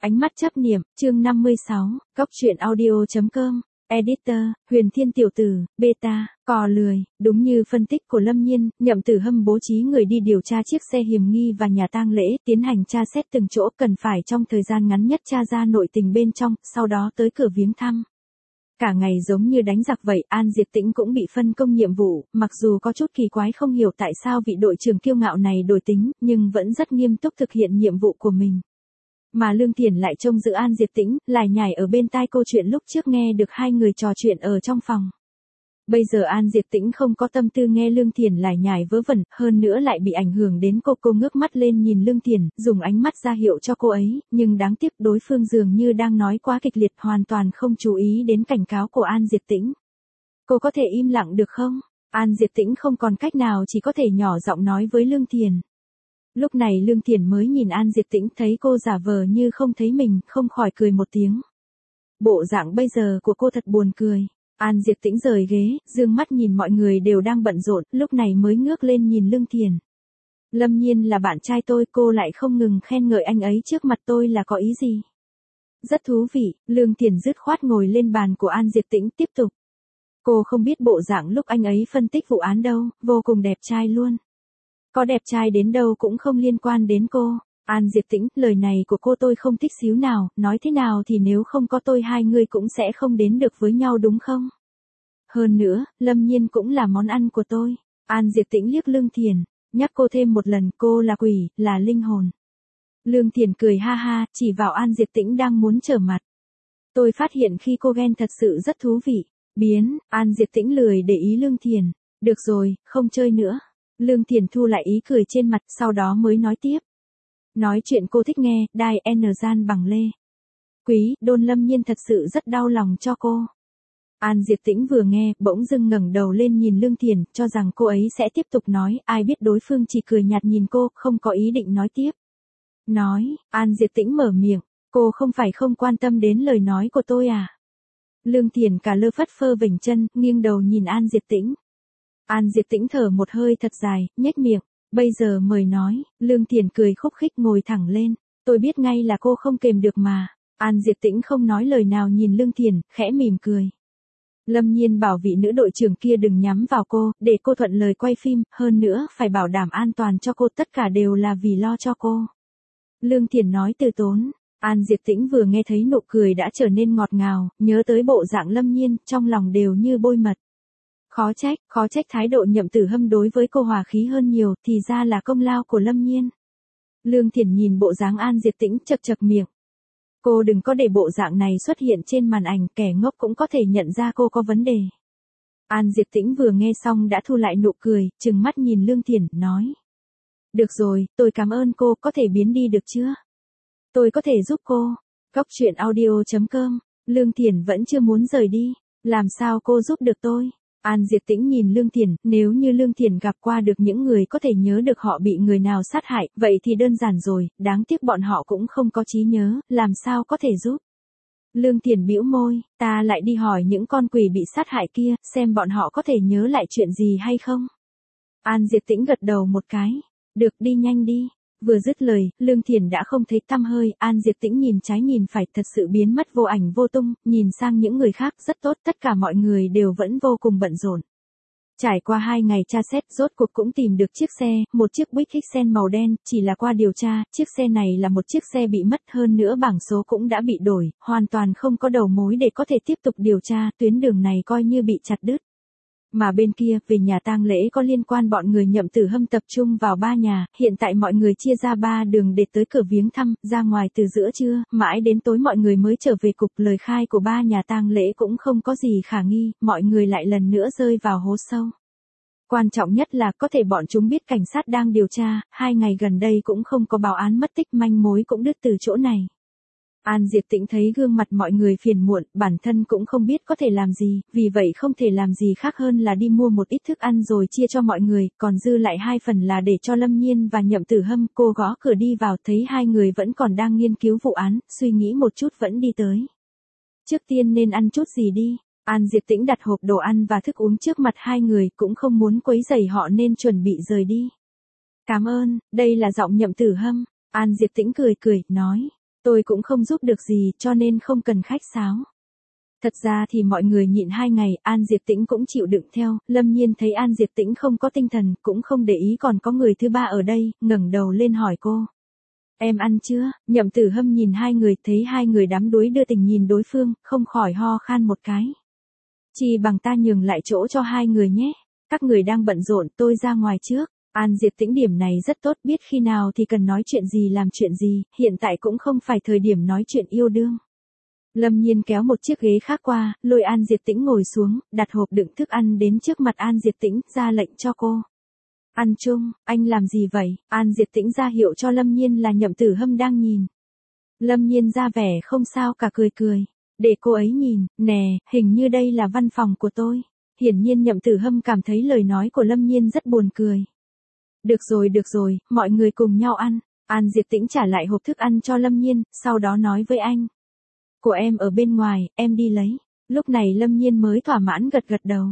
Ánh mắt chấp niệm, chương 56, Cóc truyện audio.com, Editor, Huyền Thiên tiểu tử, beta, cò lười, đúng như phân tích của Lâm Nhiên, Nhậm Tử Hâm bố trí người đi điều tra chiếc xe hiểm nghi và nhà tang lễ, tiến hành tra xét từng chỗ, cần phải trong thời gian ngắn nhất tra ra nội tình bên trong, sau đó tới cửa viếng thăm. Cả ngày giống như đánh giặc vậy, An Diệp Tĩnh cũng bị phân công nhiệm vụ, mặc dù có chút kỳ quái không hiểu tại sao vị đội trưởng kiêu ngạo này đổi tính, nhưng vẫn rất nghiêm túc thực hiện nhiệm vụ của mình. Mà Lương Thiển lại trông giữ An Diệp Tĩnh, lải nhải ở bên tai câu chuyện lúc trước nghe được hai người trò chuyện ở trong phòng. Bây giờ An Diệp Tĩnh không có tâm tư nghe Lương Thiển lải nhải vớ vẩn, hơn nữa lại bị ảnh hưởng đến cô ngước mắt lên nhìn Lương Thiển, dùng ánh mắt ra hiệu cho cô ấy, nhưng đáng tiếc đối phương dường như đang nói quá kịch liệt, hoàn toàn không chú ý đến cảnh cáo của An Diệp Tĩnh. Cô có thể im lặng được không? An Diệp Tĩnh không còn cách nào, chỉ có thể nhỏ giọng nói với Lương Thiển. Lúc này Lương Thiển mới nhìn An Diệp Tĩnh, thấy cô giả vờ như không thấy mình, không khỏi cười một tiếng. Bộ dạng bây giờ của cô thật buồn cười. An Diệp Tĩnh rời ghế, dương mắt nhìn mọi người đều đang bận rộn, lúc này mới ngước lên nhìn Lương Thiển. Lâm Nhiên là bạn trai tôi, cô lại không ngừng khen ngợi anh ấy trước mặt tôi là có ý gì? Rất thú vị, Lương Thiển dứt khoát ngồi lên bàn của An Diệp Tĩnh tiếp tục. Cô không biết bộ dạng lúc anh ấy phân tích vụ án đâu, vô cùng đẹp trai luôn. Có đẹp trai đến đâu cũng không liên quan đến cô. An Diệp Tĩnh, lời này của cô tôi không thích xíu nào, nói thế nào thì nếu không có tôi hai người cũng sẽ không đến được với nhau đúng không? Hơn nữa, Lâm Nhiên cũng là món ăn của tôi. An Diệp Tĩnh liếc Lương Thiển, nhắc cô thêm một lần, cô là quỷ, là linh hồn. Lương Thiển cười ha ha, chỉ vào An Diệp Tĩnh đang muốn trở mặt. Tôi phát hiện khi cô ghen thật sự rất thú vị. Biến, An Diệp Tĩnh lười để ý Lương Thiển. Được rồi, không chơi nữa. Lương Thiển thu lại ý cười trên mặt, sau đó mới nói tiếp. Nói chuyện cô thích nghe, đai N gian bằng lê. Quý, Đôn Lâm Nhiên thật sự rất đau lòng cho cô. An Diệp Tĩnh vừa nghe, bỗng dưng ngẩng đầu lên nhìn Lương Thiển, cho rằng cô ấy sẽ tiếp tục nói, ai biết đối phương chỉ cười nhạt nhìn cô, không có ý định nói tiếp. Nói, An Diệp Tĩnh mở miệng, cô không phải không quan tâm đến lời nói của tôi à? Lương Thiển cả lơ phất phơ vểnh chân, nghiêng đầu nhìn An Diệp Tĩnh. An Diệp Tĩnh thở một hơi thật dài, nhếch miệng. Bây giờ mời nói, Lương Thiển cười khúc khích ngồi thẳng lên. Tôi biết ngay là cô không kềm được mà. An Diệp Tĩnh không nói lời nào nhìn Lương Thiển, khẽ mỉm cười. Lâm Nhiên bảo vị nữ đội trưởng kia đừng nhắm vào cô, để cô thuận lời quay phim, hơn nữa phải bảo đảm an toàn cho cô, tất cả đều là vì lo cho cô. Lương Thiển nói từ tốn. An Diệp Tĩnh vừa nghe thấy nụ cười đã trở nên ngọt ngào, nhớ tới bộ dạng Lâm Nhiên, trong lòng đều như bôi mật. Khó trách thái độ Nhậm Tử Hâm đối với cô hòa khí hơn nhiều, thì ra là công lao của Lâm Nhiên. Lương Thiển nhìn bộ dáng An Diệp Tĩnh chật chật miệng. Cô đừng có để bộ dạng này xuất hiện trên màn ảnh, kẻ ngốc cũng có thể nhận ra cô có vấn đề. An Diệp Tĩnh vừa nghe xong đã thu lại nụ cười, trừng mắt nhìn Lương Thiển, nói. Được rồi, tôi cảm ơn cô, có thể biến đi được chưa? Tôi có thể giúp cô. Cóc truyện audio.com, Lương Thiển vẫn chưa muốn rời đi. Làm sao cô giúp được tôi? An Diệp Tĩnh nhìn Lương Thiển, nếu như Lương Thiển gặp qua được những người có thể nhớ được họ bị người nào sát hại, vậy thì đơn giản rồi, đáng tiếc bọn họ cũng không có trí nhớ, làm sao có thể giúp. Lương Thiển bĩu môi, ta lại đi hỏi những con quỷ bị sát hại kia, xem bọn họ có thể nhớ lại chuyện gì hay không. An Diệp Tĩnh gật đầu một cái, được, đi nhanh đi. Vừa dứt lời, Lương Thiển đã không thấy tăm hơi, An Diệp Tĩnh nhìn trái nhìn phải, thật sự biến mất vô ảnh vô tung, nhìn sang những người khác, rất tốt, tất cả mọi người đều vẫn vô cùng bận rộn. Trải qua 2 ngày tra xét, rốt cuộc cũng tìm được chiếc xe, một chiếc Buick Excel màu đen, chỉ là qua điều tra, chiếc xe này là một chiếc xe bị mất, hơn nữa bảng số cũng đã bị đổi, hoàn toàn không có đầu mối để có thể tiếp tục điều tra, tuyến đường này coi như bị chặt đứt. Mà bên kia, về nhà tang lễ có liên quan bọn người Nhậm Tử Hâm tập trung vào 3 nhà, hiện tại mọi người chia ra 3 đường để tới cửa viếng thăm, ra ngoài từ giữa trưa, mãi đến tối mọi người mới trở về cục, lời khai của 3 nhà tang lễ cũng không có gì khả nghi, mọi người lại lần nữa rơi vào hố sâu. Quan trọng nhất là có thể bọn chúng biết cảnh sát đang điều tra, 2 ngày gần đây cũng không có báo án mất tích, manh mối cũng đứt từ chỗ này. An Diệp Tĩnh thấy gương mặt mọi người phiền muộn, bản thân cũng không biết có thể làm gì, vì vậy không thể làm gì khác hơn là đi mua một ít thức ăn rồi chia cho mọi người, còn dư lại 2 phần là để cho Lâm Nhiên và Nhậm Tử Hâm. Cô gõ cửa đi vào, thấy 2 người vẫn còn đang nghiên cứu vụ án, suy nghĩ một chút vẫn đi tới. Trước tiên nên ăn chút gì đi? An Diệp Tĩnh đặt hộp đồ ăn và thức uống trước mặt 2 người, cũng không muốn quấy rầy họ nên chuẩn bị rời đi. Cảm ơn, đây là giọng Nhậm Tử Hâm. An Diệp Tĩnh cười, nói. Tôi cũng không giúp được gì cho nên không cần khách sáo. Thật ra thì mọi người nhịn 2 ngày, An Diệp Tĩnh cũng chịu đựng theo, Lâm Nhiên thấy An Diệp Tĩnh không có tinh thần, cũng không để ý còn có người thứ ba ở đây, ngẩng đầu lên hỏi cô. Em ăn chưa? Nhậm Tử Hâm nhìn hai người, thấy hai người đắm đuối đưa tình nhìn đối phương, không khỏi ho khan một cái. Chỉ bằng ta nhường lại chỗ cho hai người nhé. Các người đang bận rộn, tôi ra ngoài trước. An Diệp Tĩnh điểm này rất tốt, biết khi nào thì cần nói chuyện gì làm chuyện gì, hiện tại cũng không phải thời điểm nói chuyện yêu đương. Lâm Nhiên kéo một chiếc ghế khác qua, lôi An Diệp Tĩnh ngồi xuống, đặt hộp đựng thức ăn đến trước mặt An Diệp Tĩnh, ra lệnh cho cô. Ăn chung, anh làm gì vậy? An Diệp Tĩnh ra hiệu cho Lâm Nhiên là Nhậm Tử Hâm đang nhìn. Lâm Nhiên ra vẻ không sao cả cười cười. Để cô ấy nhìn, nè, hình như đây là văn phòng của tôi. Hiển nhiên Nhậm Tử Hâm cảm thấy lời nói của Lâm Nhiên rất buồn cười. Được rồi, mọi người cùng nhau ăn. An Diệp Tĩnh trả lại hộp thức ăn cho Lâm Nhiên, sau đó nói với anh. Của em ở bên ngoài, em đi lấy. Lúc này Lâm Nhiên mới thỏa mãn gật gật đầu.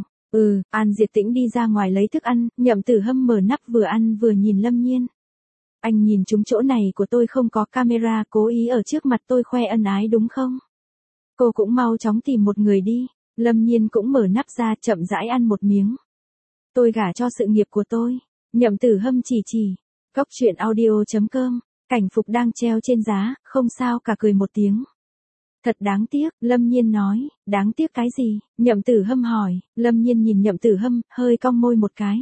An Diệp Tĩnh đi ra ngoài lấy thức ăn, Nhậm Tử Hâm mở nắp vừa ăn vừa nhìn Lâm Nhiên. Anh nhìn chúng chỗ này của tôi không có camera, cố ý ở trước mặt tôi khoe ân ái đúng không? Cô cũng mau chóng tìm một người đi. Lâm Nhiên cũng mở nắp ra chậm rãi ăn một miếng. Tôi gả cho sự nghiệp của tôi. Nhậm Tử Hâm chỉ. Cóc truyện audio.com. Cảnh phục đang treo trên giá, không sao cả cười một tiếng. Thật đáng tiếc, Lâm Nhiên nói. Đáng tiếc cái gì? Nhậm Tử Hâm hỏi. Lâm Nhiên nhìn Nhậm Tử Hâm, hơi cong môi một cái.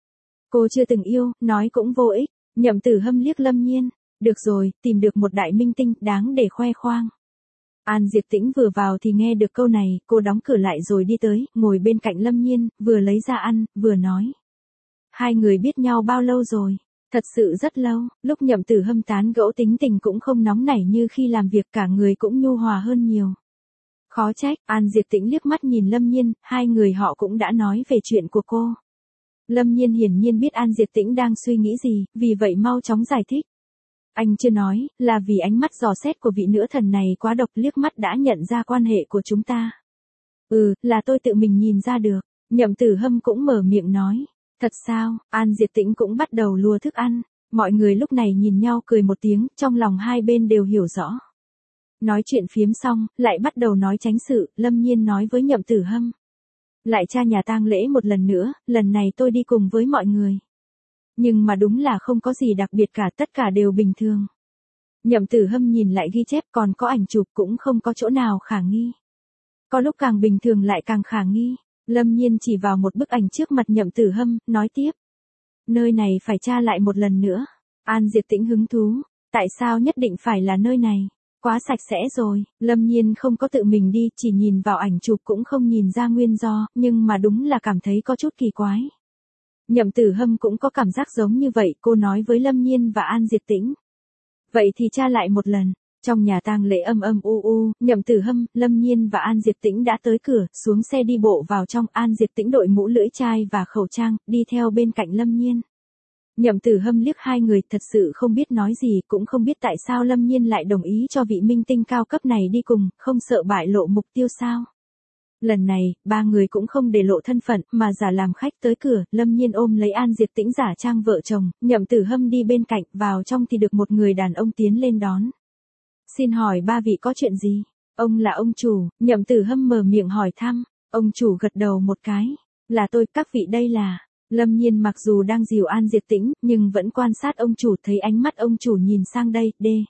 Cô chưa từng yêu, nói cũng vô ích. Nhậm Tử Hâm liếc Lâm Nhiên. Được rồi, tìm được một đại minh tinh, đáng để khoe khoang. An Diệp Tĩnh vừa vào thì nghe được câu này, cô đóng cửa lại rồi đi tới, ngồi bên cạnh Lâm Nhiên, vừa lấy ra ăn, vừa nói. Hai người biết nhau bao lâu rồi? Thật sự rất lâu, lúc Nhậm Tử Hâm tán gẫu tính tình cũng không nóng nảy như khi làm việc, cả người cũng nhu hòa hơn nhiều. Khó trách, An Diệp Tĩnh liếc mắt nhìn Lâm Nhiên, hai người họ cũng đã nói về chuyện của cô. Lâm Nhiên hiển nhiên biết An Diệp Tĩnh đang suy nghĩ gì, vì vậy mau chóng giải thích. Anh chưa nói, là vì ánh mắt dò xét của vị nữ thần này quá độc, liếc mắt đã nhận ra quan hệ của chúng ta. Là tôi tự mình nhìn ra được. Nhậm Tử Hâm cũng mở miệng nói. Thật sao? An Diệp Tĩnh cũng bắt đầu lùa thức ăn. Mọi người lúc này nhìn nhau cười một tiếng, trong lòng hai bên đều hiểu rõ. Nói chuyện phiếm xong, lại bắt đầu nói tránh sự, Lâm Nhiên nói với Nhậm Tử Hâm. Lại tra nhà tang lễ một lần nữa, lần này tôi đi cùng với mọi người. Nhưng mà đúng là không có gì đặc biệt cả, tất cả đều bình thường. Nhậm Tử Hâm nhìn lại ghi chép, còn có ảnh chụp cũng không có chỗ nào khả nghi. Có lúc càng bình thường lại càng khả nghi. Lâm Nhiên chỉ vào một bức ảnh trước mặt Nhậm Tử Hâm, nói tiếp. Nơi này phải tra lại một lần nữa. An Diệp Tĩnh hứng thú. Tại sao nhất định phải là nơi này? Quá sạch sẽ rồi. Lâm Nhiên không có tự mình đi, chỉ nhìn vào ảnh chụp cũng không nhìn ra nguyên do, nhưng mà đúng là cảm thấy có chút kỳ quái. Nhậm Tử Hâm cũng có cảm giác giống như vậy, cô nói với Lâm Nhiên và An Diệp Tĩnh. Vậy thì tra lại một lần. Trong nhà tang lễ âm u, Nhậm Tử Hâm, Lâm Nhiên và An Diệp Tĩnh đã tới cửa, xuống xe đi bộ vào trong. An Diệp Tĩnh đội mũ lưỡi chai và khẩu trang, đi theo bên cạnh Lâm Nhiên. Nhậm Tử Hâm liếc hai người, thật sự không biết nói gì, cũng không biết tại sao Lâm Nhiên lại đồng ý cho vị minh tinh cao cấp này đi cùng, không sợ bại lộ mục tiêu sao? Lần này, ba người cũng không để lộ thân phận, mà giả làm khách tới cửa, Lâm Nhiên ôm lấy An Diệp Tĩnh giả trang vợ chồng, Nhậm Tử Hâm đi bên cạnh, vào trong thì được một người đàn ông tiến lên đón. Xin hỏi ba vị có chuyện gì? Ông là ông chủ, Nhậm Tử Hâm mở miệng hỏi thăm, ông chủ gật đầu một cái. Là tôi, các vị đây là... Lâm Nhiên mặc dù đang dìu An Diệp Tĩnh, nhưng vẫn quan sát ông chủ, thấy ánh mắt ông chủ nhìn sang đây,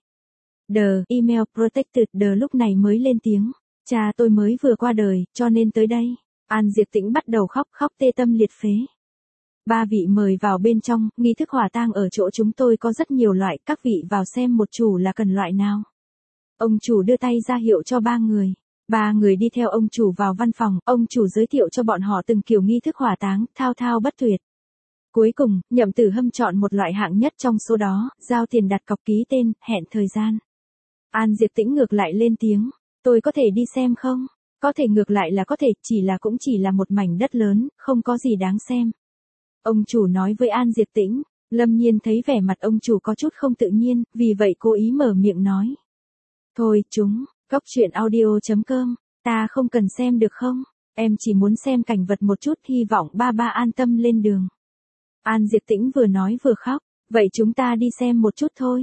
email protected lúc này mới lên tiếng. Cha tôi mới vừa qua đời, cho nên tới đây. An Diệp Tĩnh bắt đầu khóc tê tâm liệt phế. Ba vị mời vào bên trong, nghi thức hỏa tang ở chỗ chúng tôi có rất nhiều loại, các vị vào xem một chủ là cần loại nào. Ông chủ đưa tay ra hiệu cho ba người. Ba người đi theo ông chủ vào văn phòng, ông chủ giới thiệu cho bọn họ từng kiểu nghi thức hỏa táng, thao thao bất tuyệt. Cuối cùng, Nhậm Tử Hâm chọn một loại hạng nhất trong số đó, giao tiền đặt cọc, ký tên, hẹn thời gian. An Diệp Tĩnh ngược lại lên tiếng. Tôi có thể đi xem không? Có thể, ngược lại là có thể, cũng chỉ là một mảnh đất lớn, không có gì đáng xem. Ông chủ nói với An Diệp Tĩnh. Lâm Nhiên thấy vẻ mặt ông chủ có chút không tự nhiên, vì vậy cố ý mở miệng nói. Thôi, Cóc truyện audio.com, ta không cần xem được không? Em chỉ muốn xem cảnh vật một chút, hy vọng ba an tâm lên đường. An Diệp Tĩnh vừa nói vừa khóc. Vậy chúng ta đi xem một chút thôi.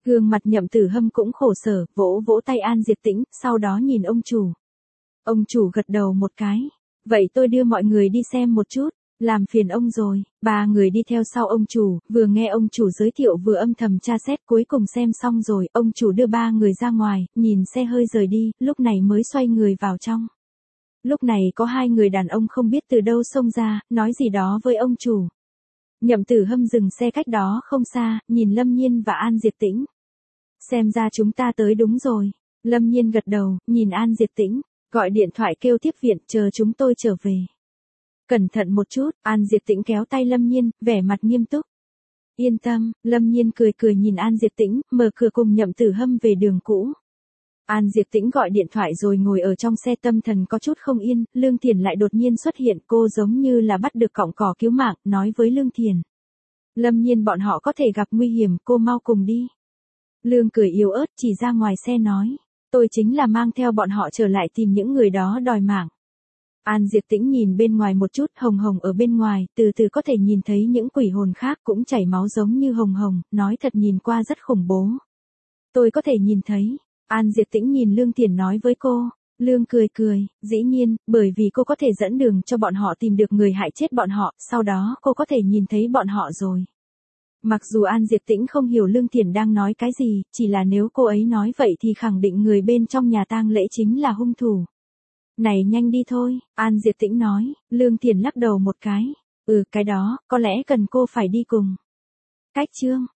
Gương mặt Nhậm Tử Hâm cũng khổ sở, vỗ vỗ tay An Diệp Tĩnh, sau đó nhìn ông chủ. Ông chủ gật đầu một cái. Vậy tôi đưa mọi người đi xem một chút. Làm phiền ông rồi. Ba người đi theo sau ông chủ, vừa nghe ông chủ giới thiệu vừa âm thầm tra xét, cuối cùng xem xong rồi, ông chủ đưa ba người ra ngoài, nhìn xe hơi rời đi, lúc này mới xoay người vào trong. Lúc này có hai người đàn ông không biết từ đâu xông ra, nói gì đó với ông chủ. Nhậm Tử Hâm dừng xe cách đó không xa, nhìn Lâm Nhiên và An Diệp Tĩnh. Xem ra chúng ta tới đúng rồi. Lâm Nhiên gật đầu, nhìn An Diệp Tĩnh, gọi điện thoại kêu tiếp viện, chờ chúng tôi trở về. Cẩn thận một chút, An Diệp Tĩnh kéo tay Lâm Nhiên, vẻ mặt nghiêm túc. Yên tâm, Lâm Nhiên cười cười nhìn An Diệp Tĩnh, mở cửa cùng Nhậm Tử Hâm về đường cũ. An Diệp Tĩnh gọi điện thoại rồi ngồi ở trong xe, tâm thần có chút không yên, Lương Thiền lại đột nhiên xuất hiện, cô giống như là bắt được cọng cỏ cứu mạng, nói với Lương Thiền. Lâm Nhiên bọn họ có thể gặp nguy hiểm, cô mau cùng đi. Lương cười yếu ớt chỉ ra ngoài xe nói. Tôi chính là mang theo bọn họ trở lại tìm những người đó đòi mạng. An Diệp Tĩnh nhìn bên ngoài một chút, Hồng Hồng ở bên ngoài, từ từ có thể nhìn thấy những quỷ hồn khác cũng chảy máu giống như Hồng Hồng, nói thật nhìn qua rất khủng bố. Tôi có thể nhìn thấy. An Diệp Tĩnh nhìn Lương Thiền nói với cô. Lương cười cười, dĩ nhiên, bởi vì cô có thể dẫn đường cho bọn họ tìm được người hại chết bọn họ, sau đó cô có thể nhìn thấy bọn họ rồi. Mặc dù An Diệp Tĩnh không hiểu Lương Thiền đang nói cái gì, chỉ là nếu cô ấy nói vậy thì khẳng định người bên trong nhà tang lễ chính là hung thủ. Này nhanh đi thôi, An Diệp Tĩnh nói, Lương Thiền lắc đầu một cái. Cái đó, có lẽ cần cô phải đi cùng. Cách chương